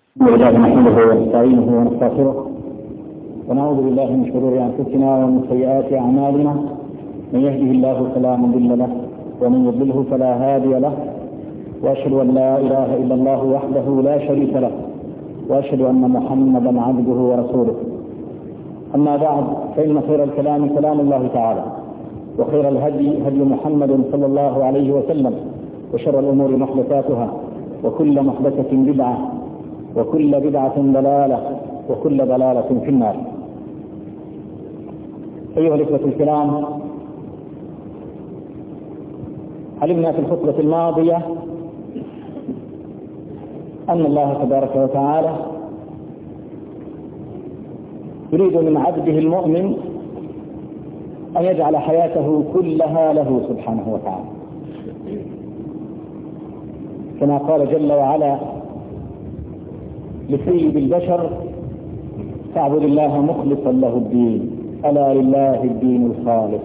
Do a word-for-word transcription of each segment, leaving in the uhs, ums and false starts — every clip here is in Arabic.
الحمد لله نحمده ونستعينه ونستغفره ونعوذ بالله من شرور انفسنا ومن سيئات اعمالنا، من يهده الله فلا مضل له ومن يضلله فلا هادي له، واشهد ان لا اله الا الله وحده لا شريك له، واشهد ان محمدا عبده ورسوله. اما بعد، فان خير الكلام كلام الله تعالى، وخير الهدي هدي محمد صلى الله عليه وسلم، وشر الامور محدثاتها، وكل محدثه بدعه، وكل بدعة ضلالة، وكل ضلالة في النار. أيها الإخوة الكرام، علمنا في الخطبة الماضية أن الله تبارك وتعالى يريد من عبده المؤمن أن يجعل حياته كلها له سبحانه وتعالى، كما قال جل وعلا لسيد البشر: فاعبد الله مخلصا له الدين، ألا لله الدين الخالص.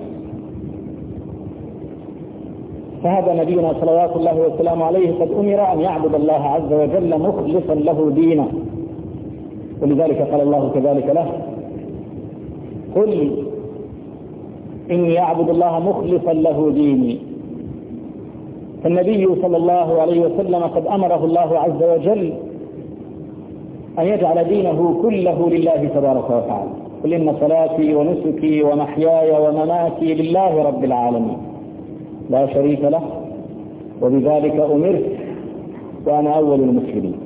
فهذا نبينا صلوات الله وسلامه عليه قد أمر أن يعبد الله عز وجل مخلصا له دينه، ولذلك قال الله كذلك له: قل إني أعبد الله مخلصا له ديني. فالنبي صلى الله عليه وسلم قد أمره الله عز وجل أن يجعل دينه كله لله تبارك وتعالى: قل إن صلاتي ونسكي ومحياي ومماتي لله رب العالمين لا شريك له، وبذلك أمرت وأنا أول المسلمين.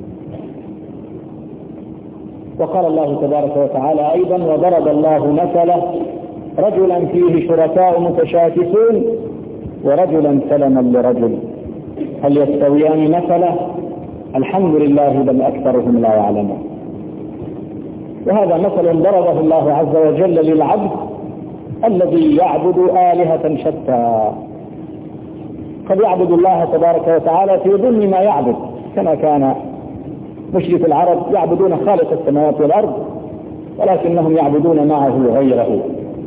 وقال الله تبارك وتعالى أيضا: وضرب الله مثلا رجلا فيه شركاء متشاكسون ورجلا سلما لرجل هل يستويان مثلا الحمد لله بل أكثرهم لا يعلمون. وهذا مثل ضربه الله عز وجل للعبد الذي يعبد آلهة شتى. قد يعبد الله تبارك وتعالى في ضمن ما يعبد، كما كان مشرك العرب يعبدون خالق السماوات والأرض، ولكنهم يعبدون معه غيره،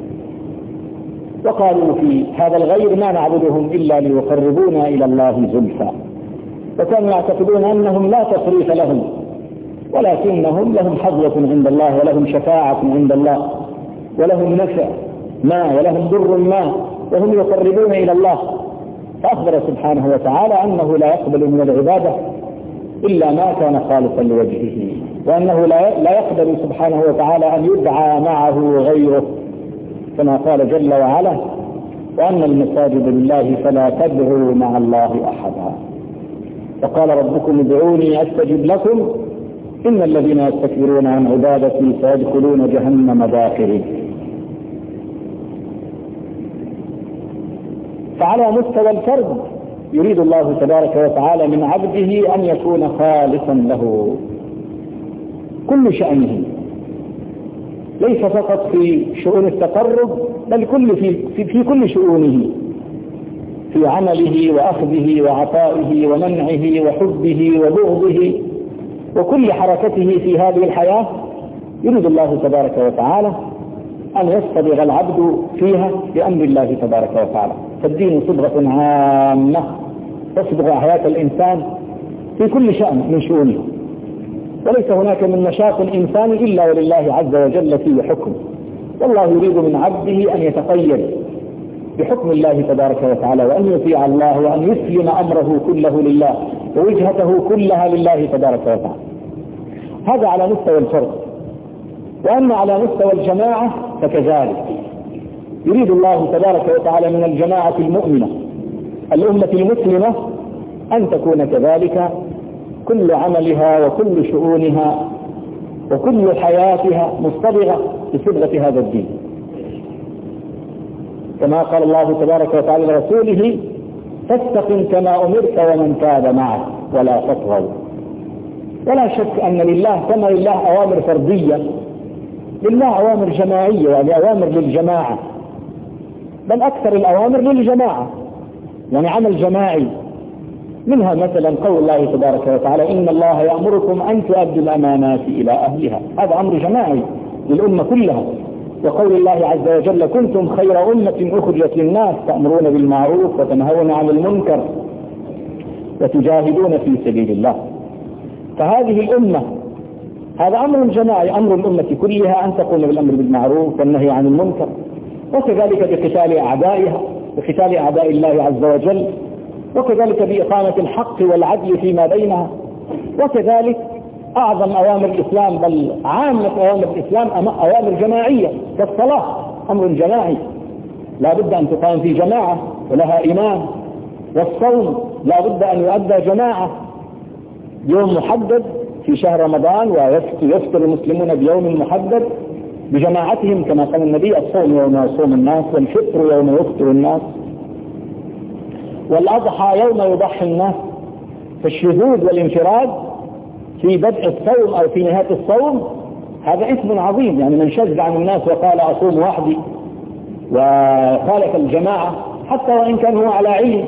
وقالوا في هذا الغير: ما نعبدهم إلا ليقربونا إلى الله زلفى. وكانوا يعتقدون أنهم لا تصريف لهم، ولكنهم لهم حظوة عند الله، ولهم شفاعة عند الله، ولهم نفع ما، ولهم ضر ما، وهم يقربون إلى الله. فأخبر سبحانه وتعالى أنه لا يقبل من العبادة إلا ما كان خالصا لوجهه، وأنه لا يقبل سبحانه وتعالى أن يدعى معه غيره، كما قال جل وعلا: وأن المساجد لله فلا تدعوا مع الله أحدا. وقال ربكم ادعوني أستجب لكم إن الذين يستكبرون عن عبادتي سيدخلون جهنم داخرين. فعلى مستوى الفرد يريد الله تبارك وتعالى من عبده أن يكون خالصا له كل شأنه، ليس فقط في شؤون التقرب، بل كل في, في, في كل شؤونه، في عمله وأخذه وعطائه ومنعه وحبه وبغضه وكل حركته في هذه الحياة. يريد الله تبارك وتعالى أن يصطبغ العبد فيها بأمر الله تبارك وتعالى. فالدين صبغة عامة تصبغ حياة الإنسان في كل شأن من شؤونه، وليس هناك من نشاط الإنسان إلا ولله عز وجل فيه حكم. والله يريد من عبده أن يتقيد بحكم الله تبارك وتعالى، وأن يطيع الله، وأن يسلم أمره كله لله، ووجهته كلها لله تبارك وتعالى. هذا على مستوى الفرد. وأما على مستوى الجماعة فكذلك يريد الله تبارك وتعالى من الجماعة المؤمنة الأمة المسلمة أن تكون كذلك كل عملها وكل شؤونها وكل حياتها مصطبغة بصبغة هذا الدين، كما قال الله تبارك وتعالى لرسوله: فاستقم كما أمرت ومن تاب معك ولا تطغوا. ولا شك أن لله كما لله أوامر فردية، لله أوامر جماعية، يعني أوامر للجماعة، بل أكثر الأوامر للجماعة، يعني عمل جماعي. منها مثلا قول الله تبارك وتعالى: إن الله يأمركم أن تؤدوا الأمانات إلى أهلها. هذا أمر جماعي للأمة كلها. وقول الله عز وجل: كنتم خير أمة أخرجت للناس تأمرون بالمعروف وتنهون عن المنكر وتجاهدون في سبيل الله. فهذه الأمة هذا أمر جماعي، أمر الأمة كلها أن تقوم بالأمر بالمعروف والنهي عن المنكر، وكذلك بقتال أعدائها بقتال أعداء الله عز وجل، وكذلك بإقامة الحق والعدل فيما بينها، وكذلك أعظم أوامر الإسلام بل عامة أوامر الإسلام أوامر جماعية كالصلاة، أمر جماعي لا بد أن تقام في جماعة ولها إمام، والصوم لا بد أن يؤدى جماعة يوم محدد في شهر رمضان، ويفطر المسلمون بيوم محدد بجماعتهم كما قال النبي: الصوم يوم يصوم الناس، والفطر يوم يفطر الناس، والأضحى يوم يضحي الناس. فالشذوذ والانفراد في بدء الصوم أو في نهاية الصوم هذا إثم عظيم. يعني من شذ عن الناس وقال أصوم وحدي وخالف الجماعة حتى وإن كان هو على علم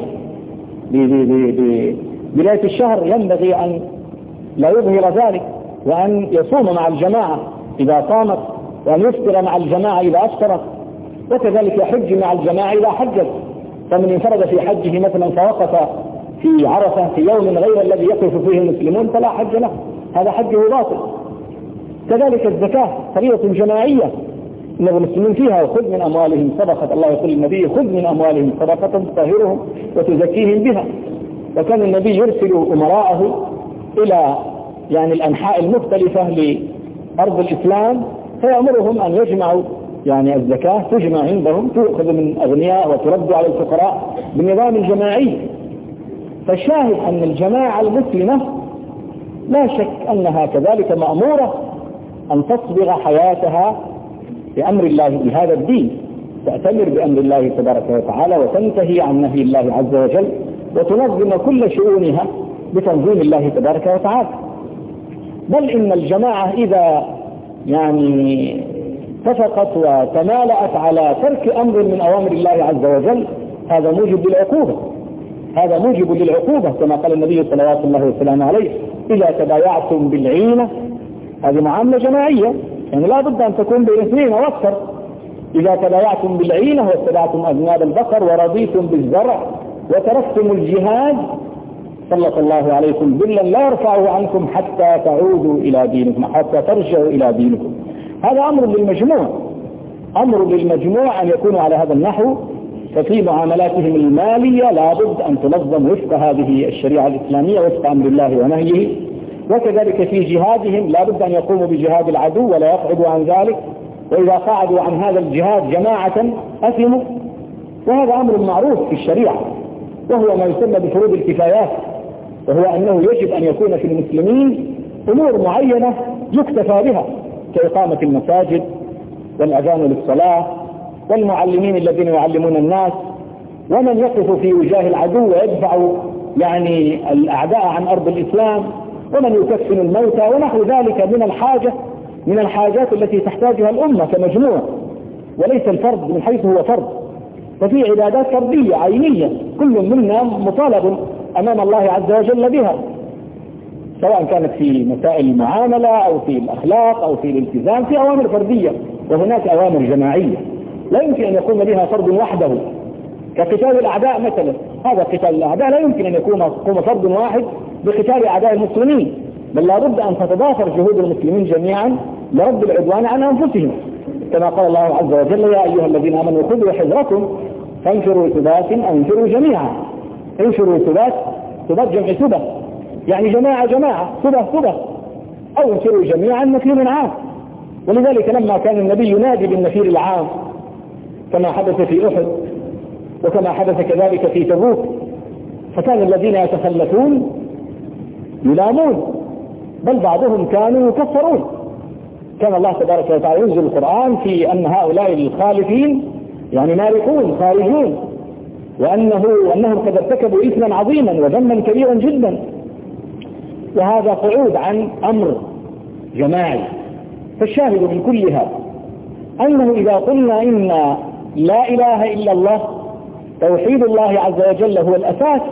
ببداية الشهر ينبغي أن لا يظهر ذلك، وأن يصوم مع الجماعة إذا صامت، وأن يفطر مع الجماعة إذا أفطرت، وكذلك يحج مع الجماعة إذا حجت. فمن انفرد في حجه مثلا فوقف في عرفة في يوم غير الذي يقف فيه المسلمون فلا حج له، هذا حجه باطل. كذلك الزكاة فريضة جماعية إن المسلمين فيها: وخذ من أموالهم صدقة، الله يقول للنبي: خذ من أموالهم صدقة تطهرهم وتزكيهم بها. وكان النبي يرسل أمراءه إلى يعني الأنحاء المختلفة لأرض الإسلام فيأمرهم أن يجمعوا يعني الزكاة تجمع عندهم، تؤخذ من أغنياء وترد على الفقراء بالنظام الجماعي. فالشاهد أن الجماعة المسلمة لا شك أنها كذلك مأمورة أن تصبغ حياتها بأمر الله بهذا الدين، تأتمر بأمر الله تبارك وتعالى وتنتهي عن نهي الله عز وجل، وتنظم كل شؤونها بتنظيم الله تبارك وتعالى. بل إن الجماعة إذا يعني اتفقت وتمالأت على ترك أمر من أوامر الله عز وجل هذا موجب للعقوبة، هذا موجب للعقوبة كما قال النبي صلى الله وسلم عليه: إذا تبايعتم بالعينة. هذه معاملة جماعية، يعني لا بد أن تكون بين اثنين أو أكثر. إذا تبايعتم بالعينة واتبعتم أذناب البقر ورضيتم بالزرع وتركتم الجهاد سلط الله عليكم ذلا لا يرفعه عنكم حتى تعودوا إلى دينكم، حتى ترجعوا إلى دينكم. هذا أمر للمجموع، أمر للمجموع أن يكونوا على هذا النحو. ففي معاملاتهم المالية لابد أن تنظم وفق هذه الشريعة الإسلامية، وفق أمر الله ونهيه. وكذلك في جهادهم لابد أن يقوموا بجهاد العدو ولا يقعدوا عن ذلك، وإذا قعدوا عن هذا الجهاد جماعة أثموا. وهذا أمر معروف في الشريعة، وهو ما يسمى بفروض الكفايات، وهو أنه يجب أن يكون في المسلمين أمور معينة يكتفى بها كإقامة المساجد والأذان للصلاة والمعلمين الذين يعلمون الناس، ومن يقف في وجاه العدو ويدفع يعني الأعداء عن أرض الإسلام، ومن يكفن الموتى ونحو ذلك من الحاجة من الحاجات التي تحتاجها الأمة كمجموع، وليس الفرد من حيث هو فرد. ففي عبادات فردية عينية كل منا مطالب أمام الله عز وجل بها، سواء كانت في مسائل المعاملة أو في الأخلاق أو في الالتزام، في أوامر فردية وهناك أوامر جماعية لا يمكن أن يقوم بها فرد وحده، كقتال الأعداء مثلا. هذا قتال الأعداء لا يمكن أن يكون يقوم فرد واحد بقتال أعداء المسلمين، بل لا بد أن تتضافر جهود المسلمين جميعا لرد العدوان عن أنفسهم، كما قال الله عز وجل: يا أيها الذين آمنوا خذوا حذركم فانفروا ثبات أو انفروا جميعا. انفروا ثبات، ثبات جمع ثبة، يعني جماعة جماعة، ثبة ثبة، أو انفروا جميعا نفير عام. ولذلك لما كان النبي ينادي بالنفير العام كما حدث في أحد وكما حدث كذلك في تبوك، فكان الذين يتخلفون يلامون، بل بعضهم كانوا يكفرون. كان الله تبارك وتعالى ينزل القرآن في أن هؤلاء الخالفين يعني مارقون خارجون، وأنه وأنهم قد ارتكبوا إثما عظيما وذنبا كبيرا جدا. وهذا قعود عن أمر جماعي. فالشاهد من كل هذا أنه إذا قلنا إن لا إله إلا الله، توحيد الله عز وجل هو الأساس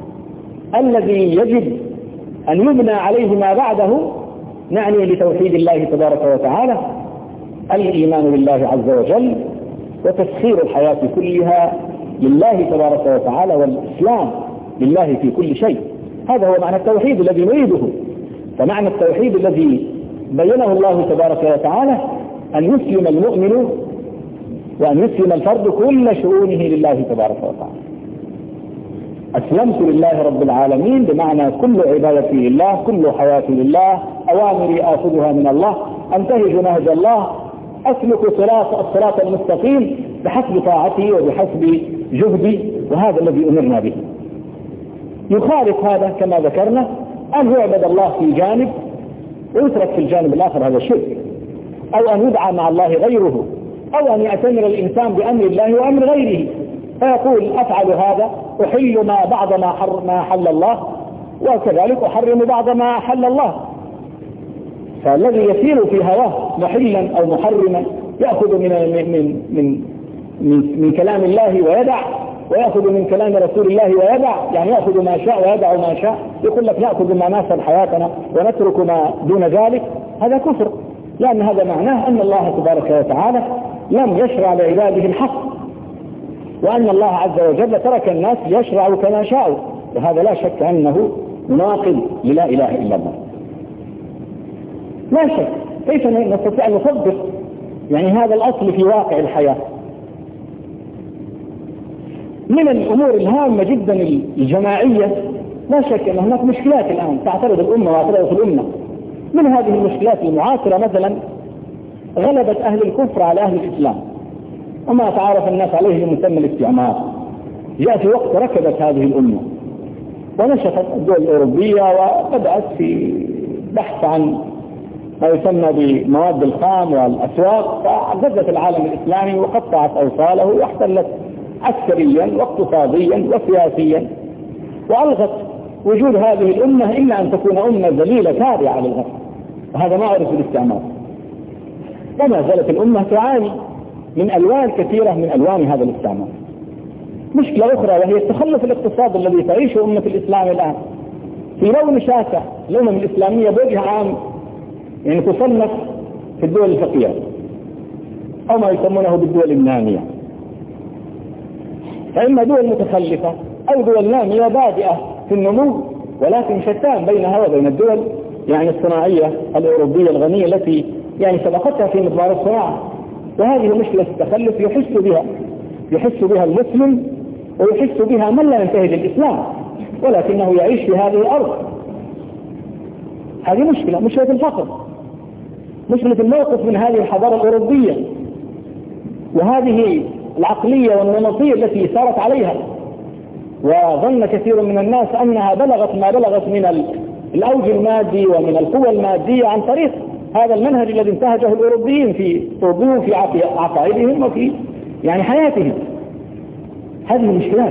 الذي يجب أن يبنى عليه ما بعده، نعني لتوحيد الله تبارك وتعالى الإيمان بالله عز وجل وتسخير الحياة كلها لله تبارك وتعالى، والإسلام لله في كل شيء. هذا هو معنى التوحيد الذي نريده. فمعنى التوحيد الذي بينه الله تبارك وتعالى أن يسلم المؤمن وأن يسلم الفرد كل شؤونه لله تبارك وتعالى. أسلمت لله رب العالمين بمعنى كل عبادتي لله، كل حياتي لله، أوامري آخذها من الله، أنتهج نهج الله، أسلك الصراط المستقيم بحسب طاعتي وبحسب جهدي، وهذا الذي أمرنا به. يخالف هذا كما ذكرنا أن يعبد الله في جانب ويترك في الجانب الآخر، هذا شرك، أو أن يدعى مع الله غيره، أو أن يأتمر الإنسان بأمر الله وأمر غيره، فيقول أفعل هذا، أحل ما بعض ما, حر ما حل الله، وكذلك أحرم بعض ما حل الله. فالذي يسير في هواه محلا أو محرما يأخذ من من من من, من كلام الله ويدع، ويأخذ من كلام رسول الله ويدع، يعني يأخذ ما شاء ويدع ما شاء. يقول لك نأخذ ما ناسب حياتنا ونترك ما دون ذلك، هذا كفر، لأن هذا معناه أن الله تبارك وتعالى لم يشرع لعباده الحق، وأن الله عز وجل ترك الناس يشرعوا كما شاءوا، وهذا لا شك أنه ناقض للا إله إلا الله. لا شك. كيف نستطيع أن نطبق يعني هذا الأصل في واقع الحياة؟ من الأمور الهامة جدا الجماعية، لا شك أن هناك مشكلات الآن تعترض الأمة واعترضت الأمة. من هذه المشكلات المعاصرة مثلا غلبت أهل الكفر على أهل الإسلام، وما تعارف الناس عليه بمسمى الاستعمار. جاء في وقت ركبت هذه الأمة ونشطت الدول الأوروبية وبدأت في بحث عن ما يسمى بمواد الخام والأسواق، فغزت العالم الإسلامي وقطعت أوصاله واحتلت عسكريا واقتصاديا وسياسيا، وألغت وجود هذه الأمة إلا أن تكون أمة ذليلة تابعة للغرب، وهذا ما عرف الاستعمار. وما زالت الأمة تعاني من ألوان كثيرة من ألوان هذا الاستعمار. مشكلة أخرى وهي التخلف الاقتصادي الذي تعيشه أمة الإسلام الآن في لون شاسع. الأمم الإسلامية بوجه عام يعني تصنف في الدول الفقيرة أو ما يسمونه بالدول النامية، فإما دول متخلفة أو دول نامية بادئة في النمو، ولكن شتان بينها وبين الدول يعني الصناعية الأوروبية الغنية التي يعني سبقتها في مضمار الصناعة. وهذه مشكلة التخلف يحس بها يحس بها المسلم ويحس بها من لا ينتهج الإسلام ولكنه يعيش في هذه الأرض. هذه مشكلة، مشكلة الفقر، مشكلة الموقف من هذه الحضارة الأوروبية وهذه العقلية والنمطية التي سارت عليها. وظن كثير من الناس أنها بلغت ما بلغت من الأوج المادي ومن القوى المادية عن طريق هذا المنهج الذي انتهجه الأوروبيين في طبوع في عقائدهم وفي يعني حياتهم. هذه مشكلات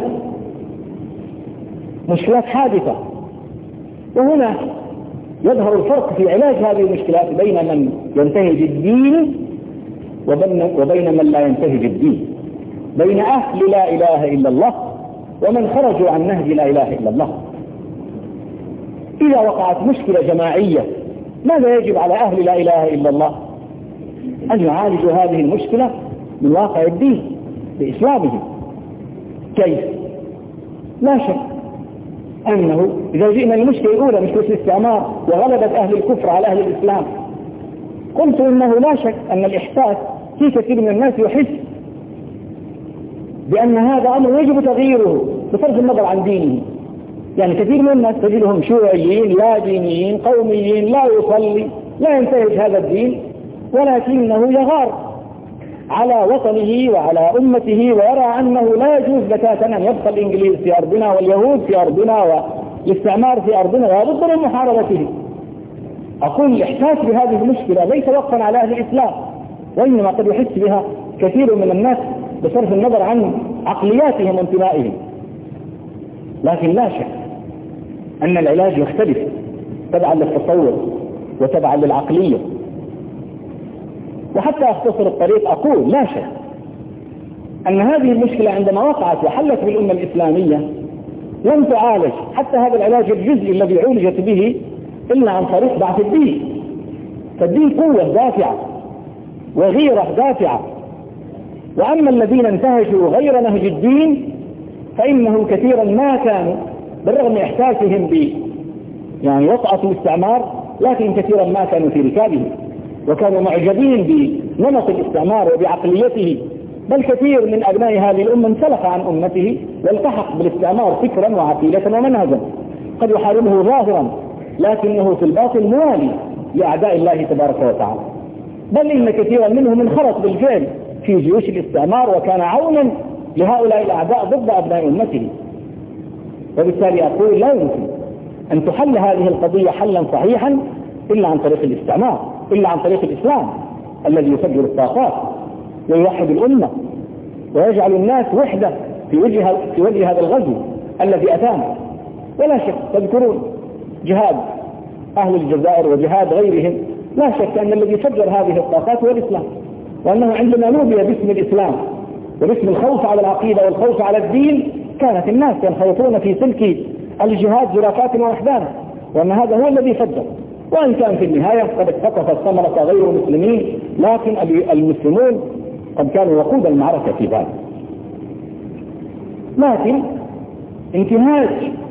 مشكلات حادثة. وهنا يظهر الفرق في علاج هذه المشكلات بين من ينتهج الدين وبين من لا ينتهج الدين، بين أهل لا إله إلا الله ومن خرجوا عن نهج لا إله إلا الله. إذا وقعت مشكلة جماعية ماذا يجب على أهل لا إله إلا الله؟ أن يعالجوا هذه المشكلة من واقع الدين بإسلامهم. كيف؟ لا شك أنه إذا جئنا المشكلة الأولى مشكلة الاستعمار وغلبت أهل الكفر على أهل الإسلام، قلت إنه لا شك أن الإحساس في كثير من الناس يحس بأن هذا أمر يجب تغييره بصرف النظر عن دينه. يعني كثير من الناس تجدهم شيوعيين لا دينيين قوميين، لا يصلي لا ينتهج هذا الدين، ولكنه يغار على وطنه وعلى أمته ويرى أنه لا يجوز بتاتا أن يبقى الإنجليز في أرضنا واليهود في أرضنا والاستعمار في أرضنا، ولا بد من محاربته. أقول الإحساس بهذه المشكلة ليس وقفا على أهل الإسلام، وإنما قد يحس بها كثير من الناس بصرف النظر عن عقلياتهم وانتمائهم. لكن لا شك أن العلاج يختلف تبعا للتصور وتبعا للعقلية. وحتى أختصر الطريق أقول لا شك أن هذه المشكلة عندما وقعت وحلت بالأمة الإسلامية لم تعالج حتى هذا العلاج الجزئي الذي عولجت به إلا عن طريق ضعف الدين. فالدين قوة دافعة وغيرة دافعة، وأما الذين انتهجوا غير نهج الدين فإنهم كثيرا ما كانوا بالرغم من إحساسهم ب يعني وطأة الاستعمار لكن كثيرا ما كانوا في ركابه وكانوا معجبين بنمط الاستعمار وبعقليته، بل كثير من أبناء هذه الأمة انسلخ عن أمته والتحق بالاستعمار فكرا وعقيدة ومنهجا، قد يحاربه ظاهرا لكنه في الباطن موالي لأعداء الله تبارك وتعالى، بل إن كثيرا منهم انخرط بالفعل في جيوش الاستعمار وكان عونا لهؤلاء الأعداء ضد أبناء أمته. وبالتالي أقول لا يمكن أن تحل هذه القضية حلا صحيحا إلا عن طريق الاستعمار، إلا عن طريق الإسلام الذي يفجر الطاقات ويوحد الأمة ويجعل الناس وحدة في وجه في وجه هذا الغزو الذي أتانا. ولا شك تذكرون جهاد أهل الجزائر وجهاد غيرهم، لا شك أن الذي فجر هذه الطاقات هو الإسلام، وأنه عندما نوبي باسم الإسلام وباسم الخوف على العقيدة والخوف على الدين كانت الناس ينخرطون في سلك الجهاد زرافات ووحدانا، وأن هذا هو الذي فجر. وإن كان في النهاية قد اقتطف الثمرة غير المسلمين، لكن المسلمون قد كانوا وقود المعركة في ذلك. لكن انتهاج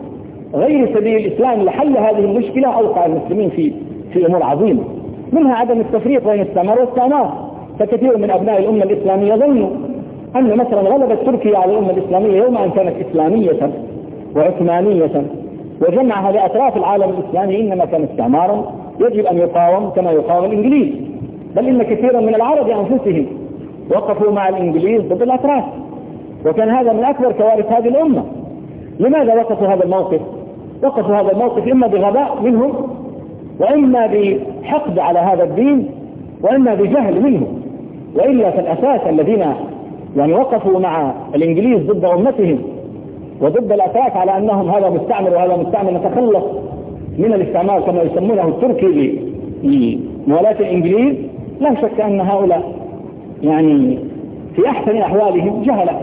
غير سبيل الإسلام لحل هذه المشكلة أوقع المسلمين في في أمور عظيمة، منها عدم التفريق بين الاستعمار والاستعمار. فكثير من أبناء الأمة الإسلامية ظنوا أن مثلا غلبت تركيا على الأمة الإسلامية يوم أن كانت إسلامية وعثمانية وجمعها لأطراف العالم الإسلامي إنما كان استعمارا يجب أن يقاوم كما يقاوم الإنجليز، بل إن كثيرا من العرب أنفسهم وقفوا مع الإنجليز ضد الأتراك، وكان هذا من أكبر كوارث هذه الأمة. لماذا وقفوا هذا الموقف؟ وقفوا هذا الموقف إما بغباء منهم، وإما بحقد على هذا الدين، وإما بجهل منهم. وإلا في الأساس الذين يعني وقفوا مع الإنجليز ضد أمتهم وضد الأتراك على أنهم هذا مستعمر وهذا مستعمر نتخلص من الاستعمار كما يسمونه التركي لموالاة الإنجليز، لا شك أن هؤلاء يعني في أحسن أحوالهم جهلة،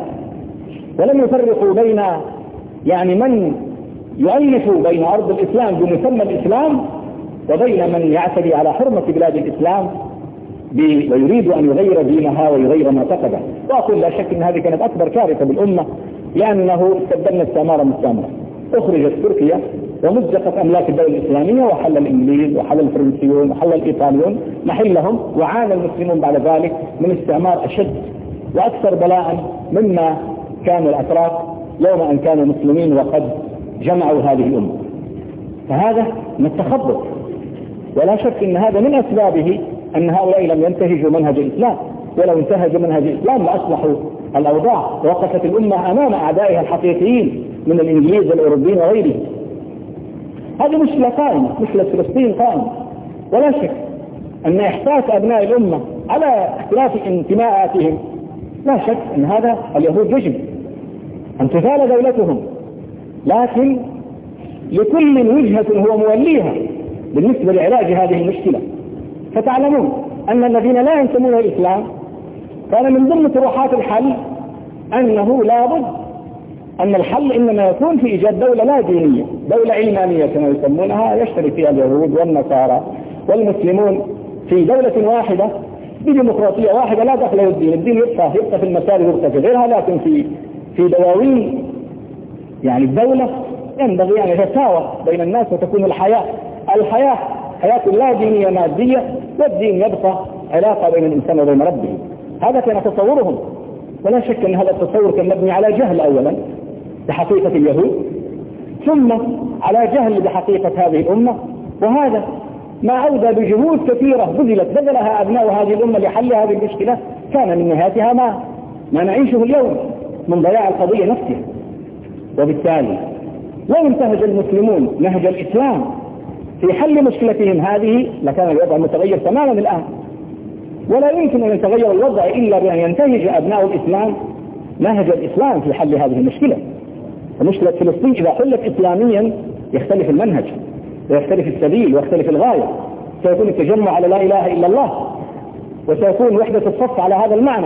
ولم يفرقوا بين يعني من يؤلف بين أرض الإسلام بمسمى الإسلام وبين من يعتدي على حرمة بلاد الإسلام ويريد أن يغير دينها ويغير معتقده. وأقول لا شك أن هذه كانت أكبر كارثة بالأمة، لأنه استبدلنا استعمارا مستعمرا. أخرجت تركيا ومزقت أملاك الدولة الإسلامية، وحل الإنجليز وحل الفرنسيون وحل الإيطاليون محلهم، وعانى المسلمون بعد ذلك من استعمار أشد وأكثر بلاء مما كان الأتراك يوم أن كانوا مسلمين وقد جمعوا هذه الأمة. فهذا من التخبط، ولا شك أن هذا من أسبابه أن هؤلاء لم ينتهجوا منهج الإسلام، ولو انتهجوا منهج الإسلام لأصلحوا الأوضاع ووقفت الأمة أمام أعدائها الحقيقيين من الإنجليز والأوروبيين وغيرهم. هذه مشكلة قائمة، مشكلة فلسطين قائمة، ولا شك أن إحساس أبناء الأمة على اختلاف انتماءاتهم لا شك أن هذا اليهود يجب أن تزال دولتهم، لكن لكل وجهة هو موليها بالنسبة لعلاج هذه المشكلة. فتعلمون أن الذين لا ينتمون إلى الإسلام كان من ضمن طروحات الحل أنه لابد أن الحل إنما يكون في إيجاد دولة لا دينية، دولة علمانية كما يسمونها، يشترك فيها اليهود والنصارى والمسلمون في دولة واحدة بديمقراطية واحدة لا دخل الدين، الدين يبقى يبقى في المسار يبقى في غيرها، لكن في في دواوين يعني الدولة ينبغي أن يتساوى بين الناس وتكون الحياة الحياة حياة لا دينية مادية، والدين يبقى علاقة بين الإنسان وبين ربه. هذا كان تصورهم، ولا شك أن هذا التصور كان مبني على جهل أولا بحقيقة اليهود، ثم على جهل بحقيقة هذه الأمة، وهذا ما عودة بجهود كثيرة بذلت بذلها أبناء هذه الأمة لحل هذه المشكلة كان من نهايتها ما ما نعيشه اليوم من ضياع القضية نفسها. وبالتالي لو انتهج المسلمون نهج الإسلام في حل مشكلتهم هذه لكان الوضع متغير تماما الآن، ولا يمكن أن يتغير الوضع إلا بأن ينتهج أبناء الإسلام نهج الإسلام في حل هذه المشكلة. ومشكلة فلسطين إذا حلت إسلاميا يختلف المنهج ويختلف السبيل ويختلف الغاية، سيكون التجمع على لا إله إلا الله، وسيكون وحدة الصف على هذا المعنى،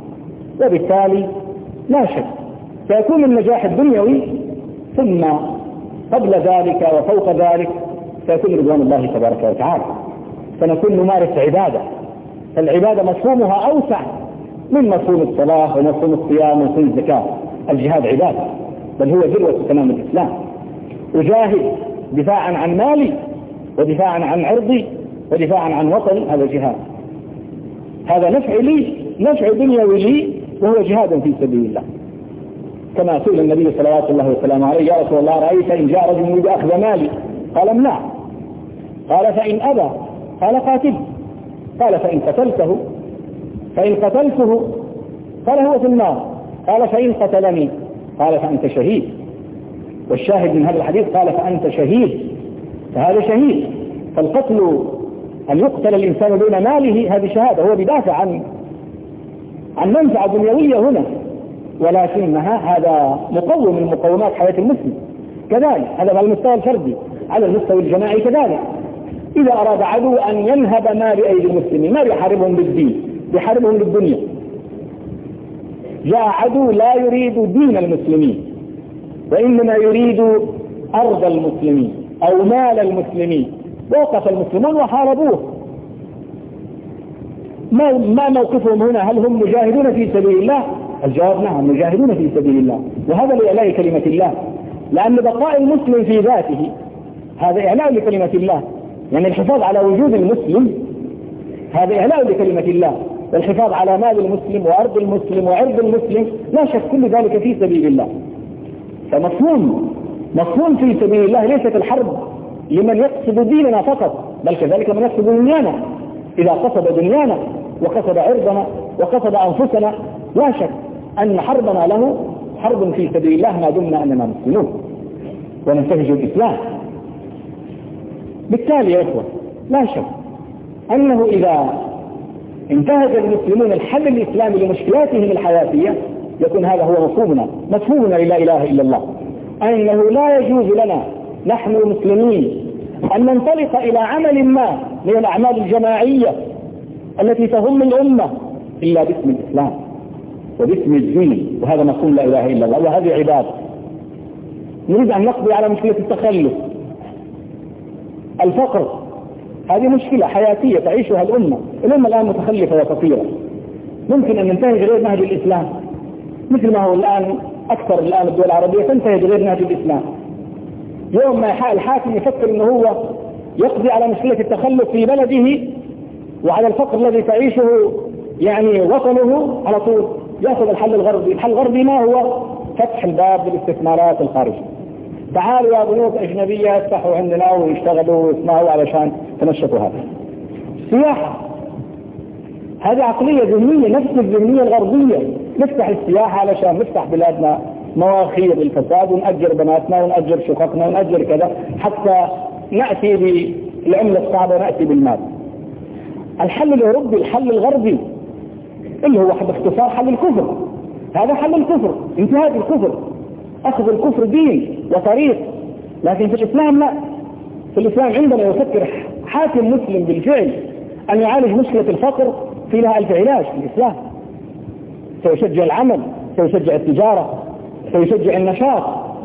وبالتالي لا شك سيكون النجاح الدنيوي، ثم قبل ذلك وفوق ذلك سيكون رضوان الله تبارك وتعالى، فنكون نمارس عبادة. فالعبادة مفهومها أوسع من مفهوم الصلاة ومفهوم الصيام ومفهوم الزكاة. الجهاد عبادة، بل هو ذروة تمام الإسلام. أجاهد دفاعا عن مالي ودفاعا عن عرضي ودفاعا عن وطني، هذا جهاد. هذا نفع لي، نفع دنيوي لي، وهو جهاد في سبيل الله. كما سئل النبي صلوات الله وسلامه عليه: يا رسول الله رأيت إن جاء رجل يريد أخذ مالي؟ قال: امنع. قال: فإن أبى؟ قال: قاتله. قال: فإن قتلته؟ فإن قتلته قال: هو في النار. قال: فإن قتلني؟ قال: فأنت شهيد. والشاهد من هذا الحديث قال: فأنت شهيد، فهذا شهيد. فالقتل، أن يقتل الإنسان دون ماله، هذه شهادة، هو بدافع عن عن منفعة دنيوية هنا، ولكنها هذا مقوم من مقومات حياة المسلم. كذلك هذا على المستوى الفردي، على المستوى الجماعي كذلك. إذا أراد عدو أن ينهب مال أيدي المسلمين، ما يحاربهم بالدين، يحاربهم بالدنيا. جاء عدو لا يريد دين المسلمين، وإنما يريد أرض المسلمين أو مال المسلمين، وقف المسلمون وحاربوه. ما ما موقفهم هنا؟ هل هم مجاهدون في سبيل الله؟ الجواب: نعم، مجاهدون في سبيل الله، وهذا لإعلاء كلمة الله. لأن بقاء المسلم في ذاته هذا إعلاء لكلمة الله، يعني الحفاظ على وجود المسلم هذا إعلاء لكلمة الله، والحفاظ على مال المسلم وأرض المسلم وعرض المسلم، لا شك كل ذلك في سبيل الله. فمفهوم مفهوم في سبيل الله ليست الحرب لمن يقصد ديننا فقط، بل كذلك من يقصد دنيانا. إذا قصد دنيانا وقصد عرضنا وقصد أنفسنا، لا شك أن حربنا له حرب في سبيل الله ما دمنا أننا مسلمون وننتهج الإسلام. بالتالي يا إخوة، لا شك أنه إذا انتهج المسلمون الحل الإسلامي لمشكلاتهم الحياتية، يكون هذا هو مفهومنا مفهومنا لا إله إلا الله، أنه لا يجوز لنا نحن المسلمين أن ننطلق إلى عمل ما من الأعمال الجماعية التي تهم الأمة إلا باسم الإسلام وباسم الدين، وهذا مفهوم لا إله إلا الله، وهذه عبادة. نريد أن نقضي على مشكلة التخلف، الفقر، هذه مشكلة حياتية تعيشها الأمة. الأمة الآن متخلفة وفقيرة، ممكن أن ننتهج غير نهج الإسلام، مثل ما هو الآن أكثر الآن الدول العربية تنتهج غير نهج الإسلام. يوم ما الحاكم يفكر أنه هو يقضي على مشكلة التخلف في بلده وعلى الفقر الذي تعيشه يعني وطنه، على طول يأخذ الحل الغربي. الحل الغربي ما هو؟ فتح الباب للاستثمارات الخارجية. تعالوا يا بنوك أجنبية افتحوا عندنا ويشتغلوا ويسمعوا علشان تنشطوا. هذا السياحة، هذه عقلية ذهنية، نفس الذهنية الغربية. نفتح السياحة علشان نفتح بلادنا مواخير الفساد، ونأجر بناتنا ونأجر شققنا ونأجر كذا، حتى نأتي بالعملة الصعبة ونأتي بالمال. الحل الأوروبي، الحل الغربي اللي هو باختصار حل الكفر، هذا حل الكفر، انتهاء الكفر، أخذ الكفر دين وطريق. لكن في الإسلام لا، في الإسلام عندما يفكر حاكم مسلم بالفعل أن يعالج مشكلة الفقر، في لها ألف علاج في الإسلام. سيشجع العمل، سيشجع التجارة، سيشجع النشاط،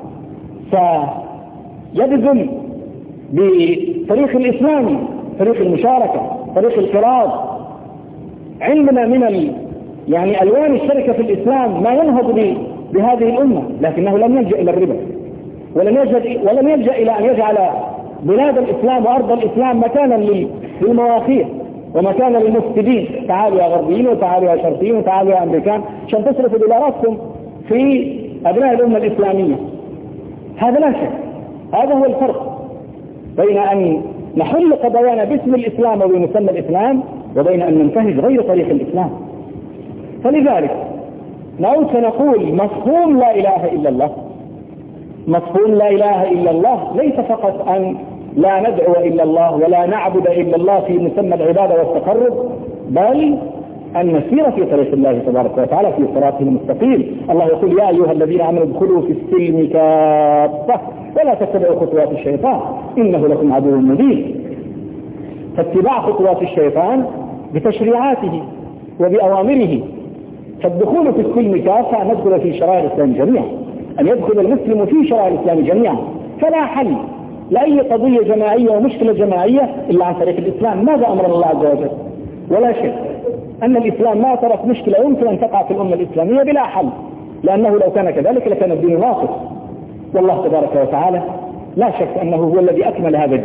سيبذل بطريق الإسلامي، طريق المشاركة، طريق القراض. عندنا من ال... يعني ألوان الشركة في الإسلام ما ينهض بهذه الأمة، لكنه لم يلجأ إلى الربا، ولم يلجأ ولم يلجأ إلى أن يجعل بلاد الإسلام وأرض الإسلام مكانا للمواخير ومكانا للمفسدين. تعالوا يا غربيين وتعالوا يا شرقيين وتعالوا يا أمريكان عشان تصرفوا دولاراتكم في أبناء الأمة الإسلامية. هذا لا شك، هذا هو الفرق بين أن نحل قضايانا باسم الإسلام وبمسمى الإسلام، وبين أن ننتهج غير طريق الإسلام. فلذلك نعود سنقول مفهوم لا إله إلا الله. مفهوم لا إله إلا الله ليس فقط أن لا ندعو إلا الله ولا نعبد إلا الله في مسمى العبادة والتقرب، بل أن نسير في طريق الله تبارك وتعالى في صراطه المستقيم. الله يقول: يا أيها الذين آمنوا ادخلوا في السلم كافة ولا تتبعوا خطوات الشيطان إنه لكم عدو مبين. فاتباع خطوات الشيطان بتشريعاته وبأوامره. فالدخول في السلم كافة أن ندخل في شرائع الإسلام جميعا، أن يدخل المسلم في شرائع الإسلام جميعا. فلا حل لأي قضية جماعية ومشكلة جماعية إلا عن طريق الإسلام. ماذا أمر الله عز وجل؟ ولا شك أن الإسلام ما ترك مشكلة يمكن أن تقع في الأمة الإسلامية بلا حل، لأنه لو كان كذلك لكان الدين ناقص. والله تبارك وتعالى لا شك أنه هو الذي أكمل هذا الدين،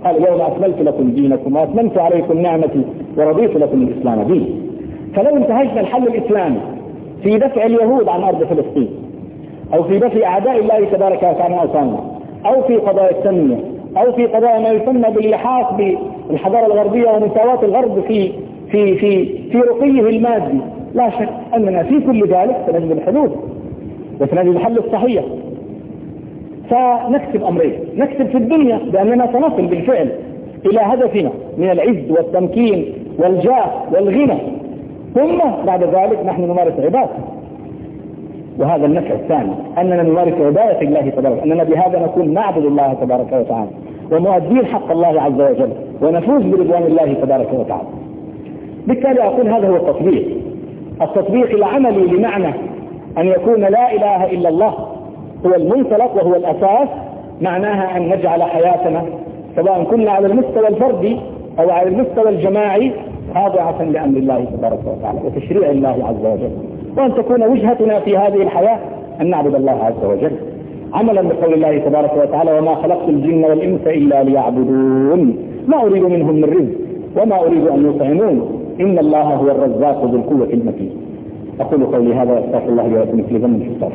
قال اليوم أكملت لكم دينكم وأتممت عليكم نعمتي ورضيت لكم الإسلام دين. فلو انتهجنا الحل الإسلامي في دفع اليهود عن أرض فلسطين، أو في دفع أعداء الله تبارك وتعالى أوطاننا، أو في قضايا التنمية، أو في قضايا ما يسمى باللحاق بالحضارة الغربية ومساواة الغرب في في في في رقيه المادي، لا شك أننا في كل ذلك سنجد الحلول وسنجد الحل الصحيح. فنكسب أمرين: نكسب في الدنيا بأننا سنصل بالفعل إلى هدفنا من العز والتمكين والجاه والغنى، ثم بعد ذلك نحن نمارس عبادة. وهذا النفع الثاني، أننا نمارس عبادة الله تبارك، أننا بهذا نكون نعبد الله تبارك وتعالى ومؤدين حق الله عز وجل ونفوز برضوان الله تبارك وتعالى. بالتالي أقول هذا هو التطبيق، التطبيق العملي لمعنى أن يكون لا إله إلا الله هو المنطلق وهو الأساس. معناها أن نجعل حياتنا سواء كنا على المستوى الفردي أو على المستوى الجماعي خاضعة لأمر الله تبارك وتعالى وتشريع الله عز وجل، وأن تكون وجهتنا في هذه الحياة أن نعبد الله عز وجل عملا بقول الله تبارك وتعالى: وما خلقت الجن والإنس إلا ليعبدون ما أريد منهم من رزق وما أريد أن يطعمون إن الله هو الرزاق ذو القوة المتين. أقول قولي هذا وأستغفر الله لي ولكم في ذنب الشيطان.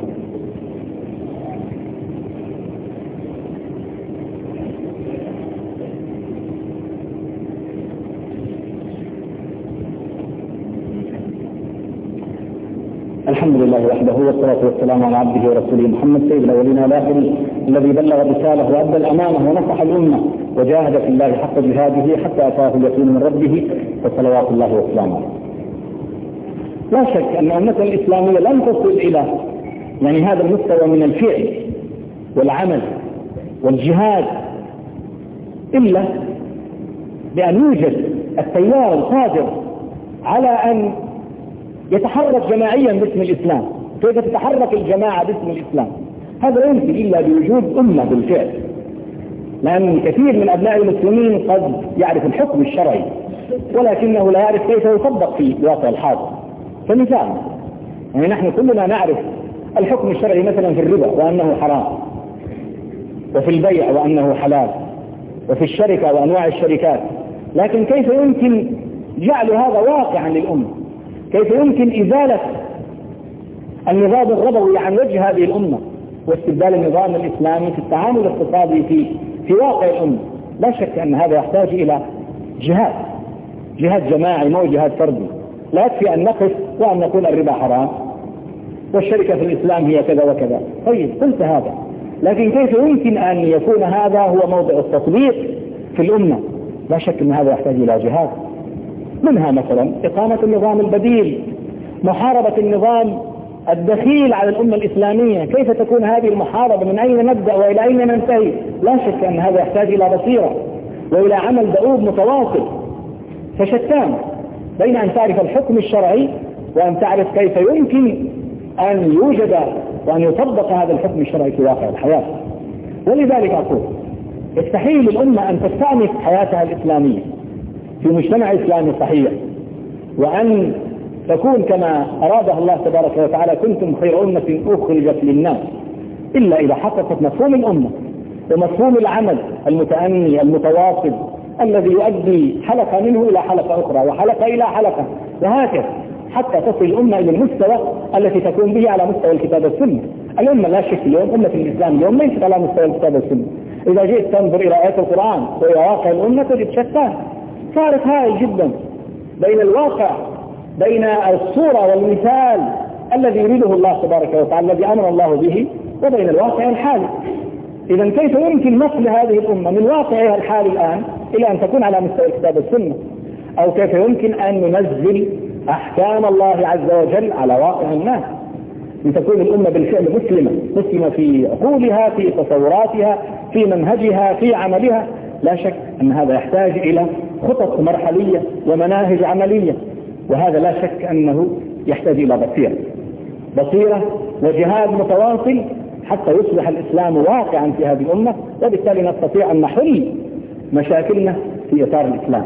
الحمد لله وحده والصلاة والسلام على عبده ورسوله محمد سيد الأولين والآخرين الذي بلغ الرسالة وأدى الأمانة ونصح الأمة وجاهد في الله حق جهاده حتى أتاه اليقين من ربه فصلوات الله وسلامه. لا شك أن أمة الإسلامية لن تصل إلى يعني هذا المستوى من الفعل والعمل والجهاد إلا بأن يوجد التيار القادر على أن يتحرك جماعيا باسم الإسلام. كيف تتحرك الجماعة باسم الإسلام؟ هذا لا يمكن إلا بوجود أمة بالفعل، لأن كثير من أبناء المسلمين قد يعرف الحكم الشرعي ولكنه لا يعرف كيف يطبق في الواقع الحاضر. فمثال، يعني نحن كلنا نعرف الحكم الشرعي مثلا في الربا وأنه حرام، وفي البيع وأنه حلال، وفي الشركة وأنواع الشركات، لكن كيف يمكن جعل هذا واقعا للأمة؟ كيف يمكن إزالة النظام الربوي عن وجه هذه الأمة واستبدال النظام الإسلامي في التعامل الاقتصادي في في واقع الأمة؟ لا شك أن هذا يحتاج إلى جهاد جهاد جماعي مو جهاد فردي. لا يكفي أن نقف وأن نقول الربا حرام والشركة في الإسلام هي كذا وكذا. طيب قلت هذا، لكن كيف يمكن أن يكون هذا هو موضع التطبيق في الأمة؟ لا شك أن هذا يحتاج إلى جهاد، منها مثلا إقامة النظام البديل، محاربة النظام الدخيل على الأمة الإسلامية. كيف تكون هذه المحاربة؟ من أين نبدأ وإلى أين ننتهي؟ لا شك أن هذا يحتاج إلى بصيرة وإلى عمل دؤوب متواصل. فشتان بين أن تعرف الحكم الشرعي وأن تعرف كيف يمكن أن يوجد وأن يطبق هذا الحكم الشرعي في واقع الحياة. ولذلك أقول يستحيل للأمة أن تستأنف حياتها الإسلامية في مجتمع إسلامي صحيح وأن تكون كما أرادها الله تبارك وتعالى: كنتم خير أمة أخرجت للناس، إلا إذا حققت مفهوم الأمة ومفهوم العمل المتأني المتواصل الذي يؤدي حلقة منه إلى حلقة أخرى وحلقة إلى حلقة وهكذا حتى تصل الأمة إلى المستوى التي تكون به على مستوى الكتاب والسنة. الأمة لا شك اليوم أمة الإسلام اليوم ليست على مستوى الكتاب والسنة. إذا جئت تنظر إلى آيات القرآن وإلى واقع الأمة تجد شتان، فارق هائل جدا بين الواقع بين الصورة والمثال الذي يريده الله تبارك وتعالى الذي أمر الله به وبين الواقع الحالي. إذا كيف يمكن نقل هذه الأمة من واقعها الحالي الآن إلى أن تكون على مستوى الكتاب والسنة؟ أو كيف يمكن أن ننزل أحكام الله عز وجل على واقع الناس لتكون الأمة بالفعل مسلمة مسلمة في عقولها في تصوراتها في منهجها في عملها؟ لا شك أن هذا يحتاج إلى خطط مرحلية ومناهج عملية، وهذا لا شك أنه يحتاج إلى بصيرة بصيرة وجهاد متواصل حتى يصبح الإسلام واقعا في هذه الأمة، وبالتالي نستطيع أن نحل مشاكلنا في إطار الإسلام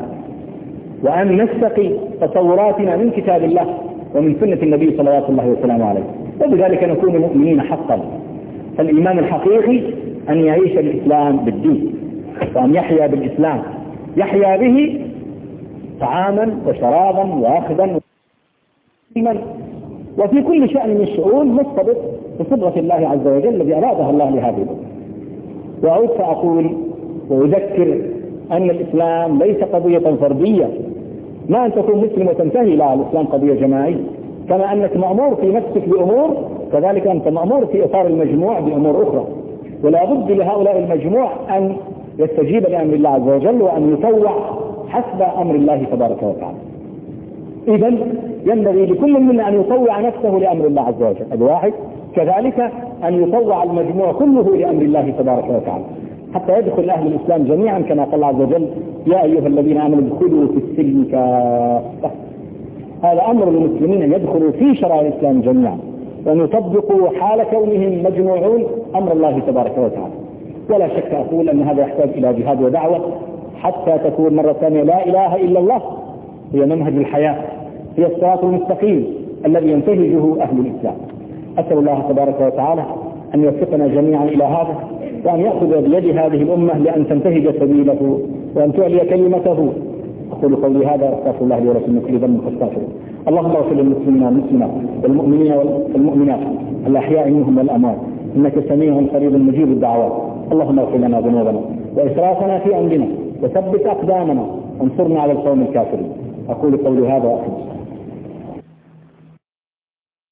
وأن نستقي تصوراتنا من كتاب الله ومن سنة النبي صلى الله عليه وسلم عليه، وبذلك نكون مؤمنين حقا. فالإيمان الحقيقي أن يعيش الإسلام بالدين وأن يحيا بالإسلام، يحيا به طعاما وشرابا وأخذا وفي كل شأن من الشؤون مرتبط بصبغة الله عز وجل الذي أرادها الله لهذه الأمة. وأعود فأقول وأذكر أن الإسلام ليس قضية فردية، ما أن تكون مسلم وتنتهي، لا، الإسلام قضية جماعية. كما أنك مأمور في نفسك بأمور كذلك أنت مأمور في إطار المجموع بأمور أخرى، ولا بد لهؤلاء المجموع أن يستجيب لأمر الله عز وجل وأن يطوع حسب أمر الله تبارك وتعالى. إذن ينبغي لكل منا أن يطوع نفسه لأمر الله عز وجل الواحد، كذلك أن يطوع المجموع كله لأمر الله تبارك وتعالى، حتى يدخل أهل الإسلام جميعا كما قال الله عز وجل: يا أيها الذين آمنوا ادخلوا في السلم كافة. هذا أمر المسلمين أن يدخلوا في شرائع الإسلام جميعا وأن يطبقوا حال كونهم مجموعون أمر الله تبارك وتعالى. ولا شك أقول أن هذا يحتاج إلى جهاد ودعوة حتى تكون مرة ثانية لا إله إلا الله هي منهج الحياة، هي الصراط المستقيم الذي ينتهجه أهل الإسلام. أسأل الله تبارك وتعالى أن يوفقنا جميعا إلى هذا، وأن يأخذ بيد هذه الأمة لأن تنتهج سبيله وأن تعلي كلمته. أقول قولي هذا، أستغفر الله لي ولكم من كل ذنب فاستغفروه. اللهم اغفر للمسلمين والمسلمات والمؤمنين والمؤمنات الأحياء منهم والأموات، إنك سميع قريب مجيب الدعوات. اللهم اغفر لنا ذنوبنا وإسرافنا في أمرنا وثبت أقدامنا وانصرنا على القوم الكافرين. أقول قولي هذا وأخلص.